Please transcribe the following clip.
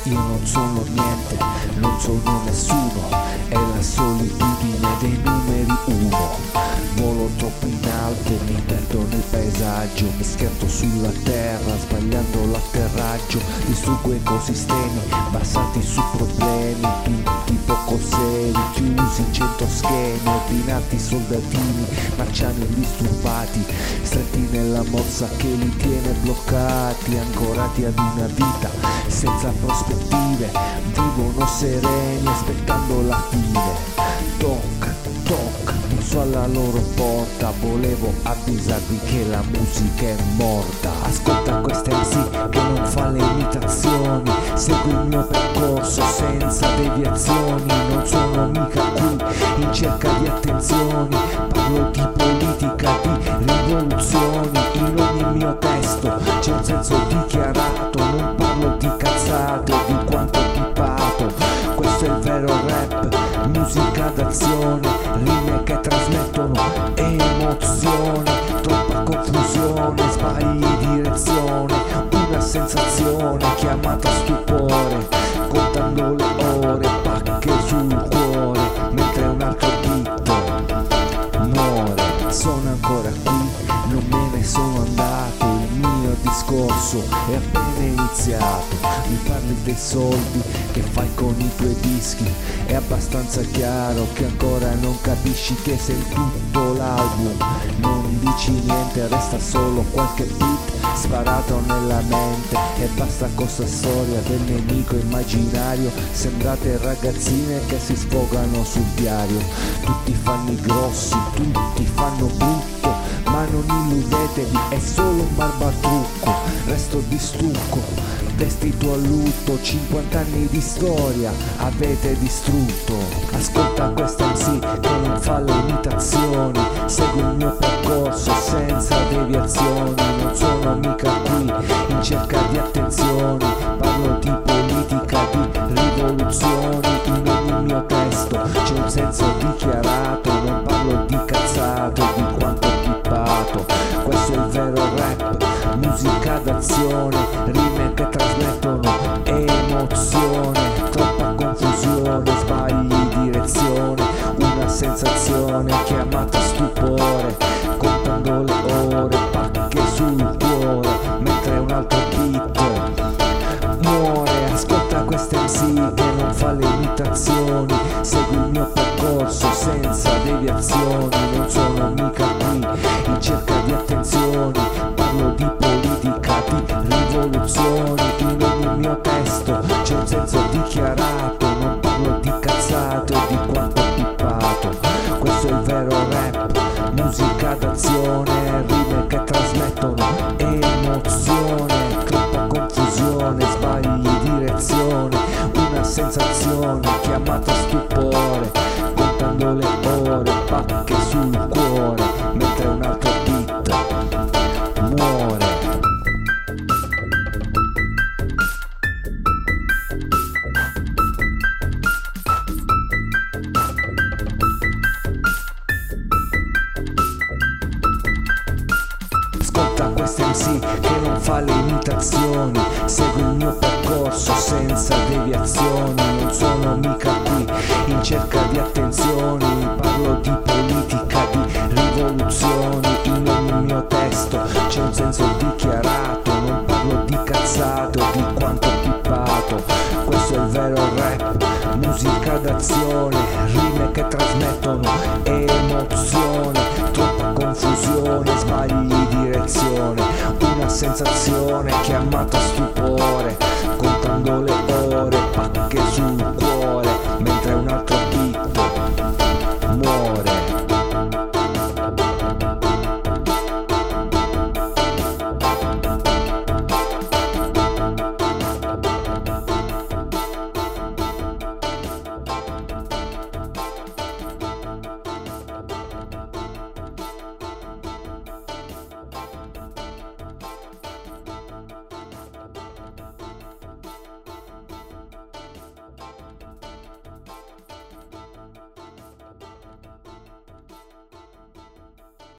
Io non sono niente, non sono nessuno, è la solitudine dei numeri uno. Volo troppo in alto e mi perdo nel paesaggio, mi schianto sulla terra sbagliando l'atterraggio, distruggo ecosistemi basati su problemi tutti poco seri, chiusi in 100 schemi, ordinati soldatini, marciani indisturbati, stretti nella morsa che li tiene bloccati, ancorati ad una vita senza prospettive, vivono sereni aspettando la fine. Toc, toc, busso alla loro porta, volevo avvisarvi che la musica è morta. Ascolta questa MC che non fa le imitazioni, segui il mio percorso senza deviazioni, non sono mica qui in cerca di attenzioni, parlo di politica, di rivoluzioni, in ogni mio testo c'è un senso dichiarato, non parlo di cazzate o di quanto pipato, questo è il vero rap, musica d'azione, rime che trasmettono emozioni, troppa confusione, sbagli di direzione, una sensazione chiamata stupore, contando le ore, pacche sul cuore, mentre un altro beat muore. Sono ancora qui, non me ne sono andato, il mio discorso è appena iniziato. Mi parli dei soldi che fai con i tuoi dischi, è abbastanza chiaro che ancora non capisci che sei tutto l'album. Non dici niente, resta solo qualche beat sparato nella mente e basta con sta storia del nemico immaginario. Sembrate ragazzine che si sfogano sul diario, tutti fanno i grossi, tutti fanno brutto, ma non illudetevi, è solo un barbatrucco, resto di stucco, vestito a lutto, 50 anni di storia avete distrutto. Ascolta questa MC che non fa le imitazioni, segui il mio percorso senza deviazioni, non sono mica qui in cerca di attenzioni, parlo di politica, di rivoluzioni, in ogni mio testo c'è un senso dichiarato, non parlo di cazzate o di quanto pipato, questo è il vero rap, musica d'azione, rime che trasmettono emozione, troppa confusione, sbagli di direzione, una sensazione chiamata stupore, contando le ore, pacche sul cuore, mentre un altro beat muore. Ascolta questa MC che non fa le imitazioni, segui il mio percorso senza deviazioni, non sono mica qui in cerca di attenzioni, parlo di politica, di rivoluzioni, in ogni mio testo c'è un senso dichiarato, non parlo di cazzate o di quanto pipato, questo è il vero rap, musica d'azione, rime che trasmettono emozione, troppa confusione, sbagli di direzione, una sensazione chiamata stupore, contando le ore, pacche sul cuore, mentre un altro beat muore. Ascolta questa MC che non fa le imitazioni, segui il mio percorso senza deviazioni, non sono mica qui in cerca di attenzioni, parlo di politica, di rivoluzioni, in ogni mio testo c'è un senso dichiarato, non parlo di cazzate o di quanto pipato, questo è il vero rap, musica d'azione, rime che trasmettono emozione, troppa confusione, sbagli di direzione, una sensazione chiamata stupore, contando le ore,